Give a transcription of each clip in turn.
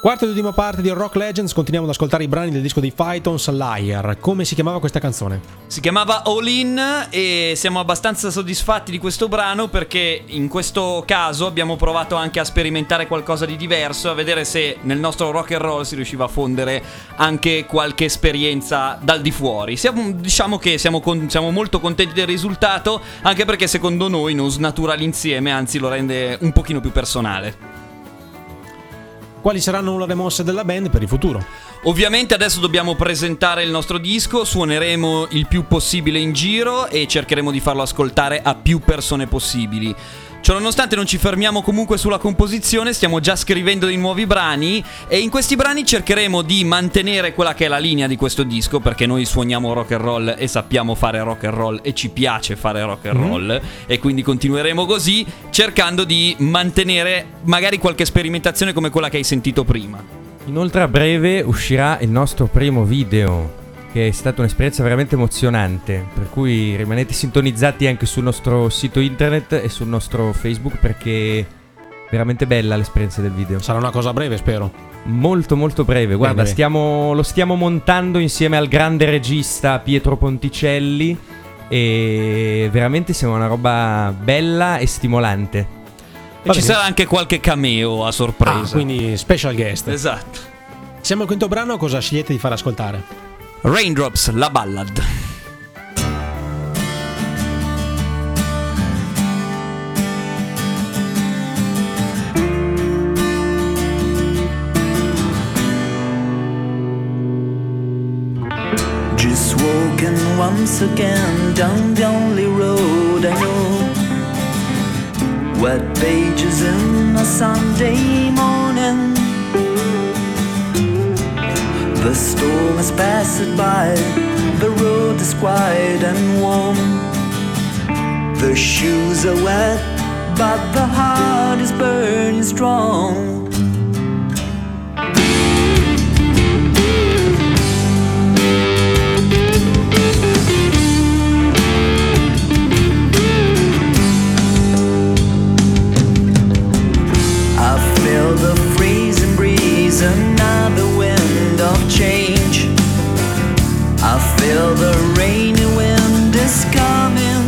Quarta ed ultima parte di Rock Legends, continuiamo ad ascoltare i brani del disco dei Phytons, Liar. Come si chiamava questa canzone? Si chiamava All In e siamo abbastanza soddisfatti di questo brano perché in questo caso abbiamo provato anche a sperimentare qualcosa di diverso, a vedere se nel nostro rock and roll si riusciva a fondere anche qualche esperienza dal di fuori. Diciamo che siamo molto contenti del risultato, anche perché secondo noi non snatura l'insieme, anzi lo rende un pochino più personale. Quali saranno le mosse della band per il futuro? Ovviamente adesso dobbiamo presentare il nostro disco, suoneremo il più possibile in giro e cercheremo di farlo ascoltare a più persone possibili. Ciononostante non ci fermiamo comunque sulla composizione, stiamo già scrivendo dei nuovi brani e in questi brani cercheremo di mantenere quella che è la linea di questo disco, perché noi suoniamo rock and roll e sappiamo fare rock and roll e ci piace fare rock and roll e quindi continueremo così, cercando di mantenere magari qualche sperimentazione come quella che hai sentito prima. Inoltre a breve uscirà il nostro primo video, che è stata un'esperienza veramente emozionante, per cui rimanete sintonizzati anche sul nostro sito internet e sul nostro Facebook, perché è veramente bella l'esperienza del video. Sarà una cosa breve, spero. Molto molto breve, guarda, lo stiamo montando insieme al grande regista Pietro Ponticelli e veramente siamo una roba bella e stimolante. E ci sarà anche qualche cameo a sorpresa. Quindi special guest. Esatto. Siamo al quinto brano, cosa scegliete di far ascoltare? Raindrops, la ballad. Just walking once again down the only road I know. Wet pages in a Sunday morning. The storm has passed by, the road is quiet and warm. The shoes are wet, but the heart is burning strong. I feel the freezing breeze, another wind of change. I feel the rainy wind is coming.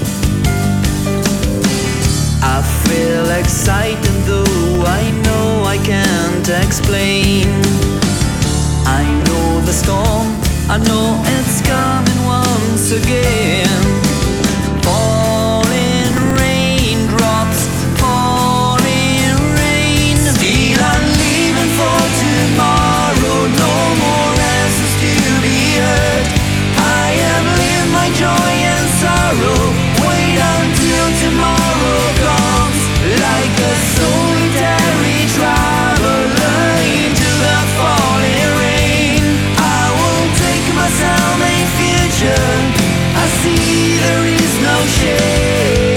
I feel excited though I know I can't explain. I know the storm, I know it's coming once again. Falling raindrops, falling rain. Still I'm leaving for tomorrow, no more answers to be heard. I have lived my joy and sorrow, wait until tomorrow comes. Like a solitary traveler into the falling rain, I will take myself a future. I see there is no shade.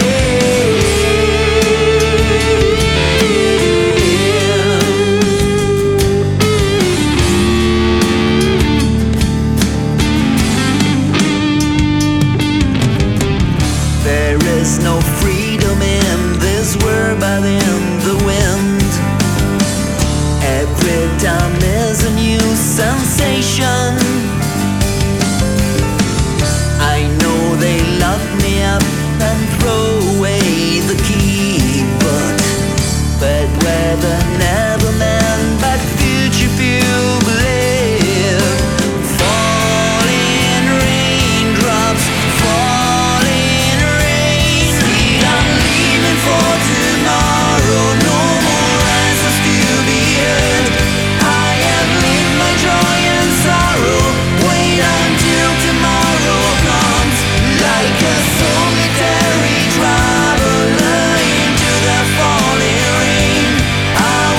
There is no freedom in this world but in the wind. Every time is a new sensation. I know they lock me up and throw away the key, but bad weather never meant bad future if you believe. Falling raindrops, falling rain. Still I'm leaving for tomorrow, no more answers to be heard. I have lived my joy and sorrow, wait until tomorrow comes. Like a solitary traveler into the falling rain, I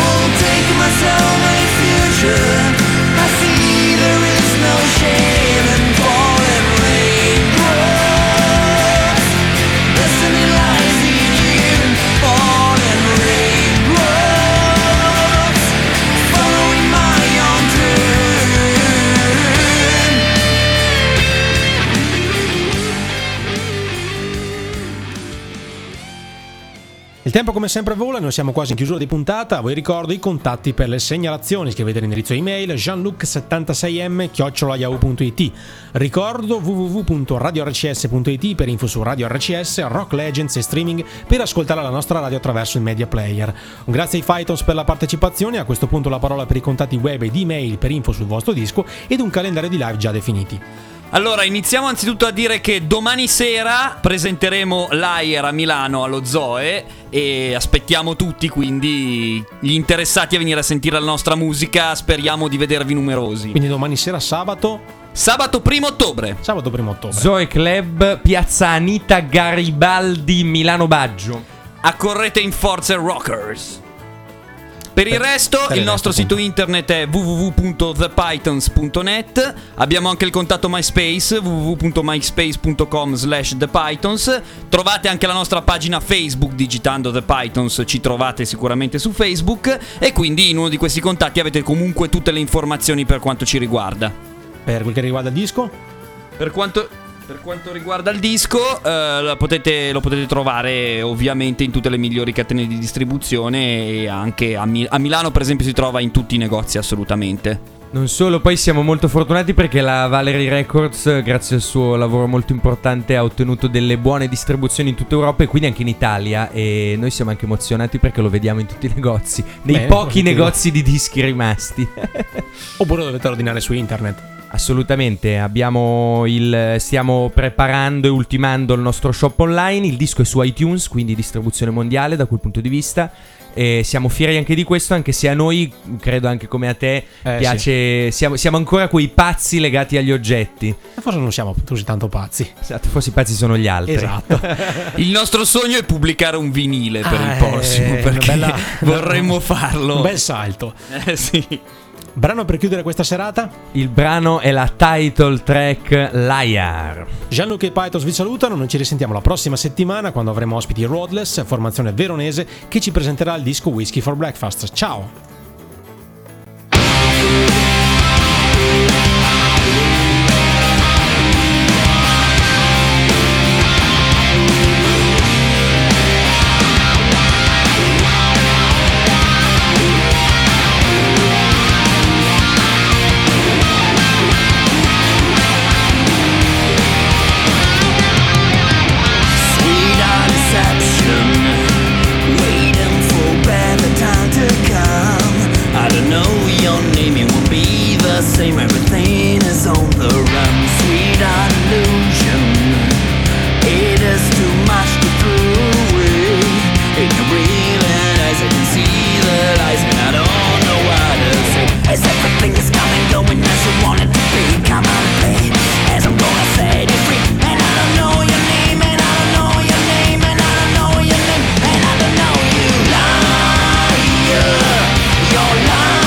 tempo come sempre vola, noi siamo quasi in chiusura di puntata. Vi ricordo i contatti per le segnalazioni, scrivete l'indirizzo email jeanluc76m@yahoo.it. Ricordo www.radiorcs.it per info su Radio RCS, Rock Legends e streaming per ascoltare la nostra radio attraverso il media player. Un grazie ai Phytons per la partecipazione. A questo punto la parola per i contatti web ed email per info sul vostro disco ed un calendario di live già definiti. Allora, iniziamo anzitutto a dire che domani sera presenteremo Liar a Milano allo Zoe e aspettiamo tutti, quindi gli interessati a venire a sentire la nostra musica, speriamo di vedervi numerosi. Quindi domani sera sabato 1 ottobre. Sabato 1 ottobre. Zoe Club, Piazza Anita Garibaldi, Milano Baggio. Accorrete in Forze Rockers. Per il resto, il nostro sito internet è www.thepythons.net. Abbiamo anche il contatto MySpace, www.myspace.com/thepythons. Trovate anche la nostra pagina Facebook digitando The Pythons, ci trovate sicuramente su Facebook. E quindi in uno di questi contatti avete comunque tutte le informazioni per quanto ci riguarda. Per quel che riguarda il disco? Per quanto riguarda il disco, lo potete trovare ovviamente in tutte le migliori catene di distribuzione e anche a Milano per esempio si trova in tutti i negozi assolutamente. Non solo, poi siamo molto fortunati perché la Valerie Records, grazie al suo lavoro molto importante, ha ottenuto delle buone distribuzioni in tutta Europa e quindi anche in Italia, e noi siamo anche emozionati perché lo vediamo in tutti i negozi, nei pochi negozi di dischi rimasti. Oppure dovete ordinare su internet. Assolutamente, stiamo preparando e ultimando il nostro shop online, il disco è su iTunes, quindi distribuzione mondiale da quel punto di vista, e siamo fieri anche di questo, anche se a noi, credo anche come a te, piace, sì. siamo ancora quei pazzi legati agli oggetti. Forse non siamo così tanto pazzi. Esatto, forse i pazzi sono gli altri. Esatto. Il nostro sogno è pubblicare un vinile per il prossimo, perché vorremmo farlo. Un bel salto. Sì. Brano per chiudere questa serata? Il brano è la title track Liar. Jean-Luc e Pythons vi salutano, noi ci risentiamo la prossima settimana quando avremo ospiti Roadless, formazione veronese, che ci presenterà il disco Whiskey for Breakfast. Ciao! Same, everything is on the run. Sweet illusion, it is too much to throw away. It can realize, I can see the lies, and I don't know what to say. As everything is coming, going as you want it to be. Come on, play, as I'm gonna set you free. And I don't know your name, and I don't know your name, and I don't know your name, and I don't know you. Liar, you're liar.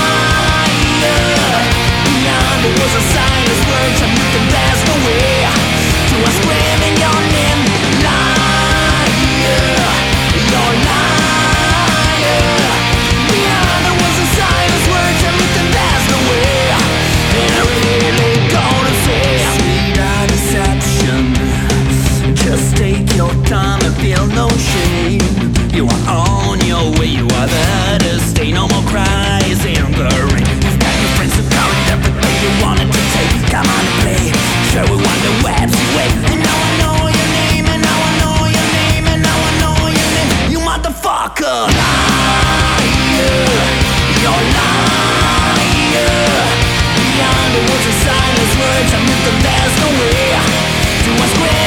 There was a silence, words, and you can pass away. To us screaming your name, liar, you're liar. Beyond there was a silence, words, and you can pass away. And I really gonna say, sweet deception. Just take your time and feel no shame. You are on your way, you are there to stay. No more cries in the rain. You've got your friends who carried everything you wanted to take. Come on and play. Sure, we wonder webs you wait. And now I know your name, and now I know your name, and now I know your name. You motherfucker. Liar, you're liar. Beyond the words of silence, words, and there's no way to us.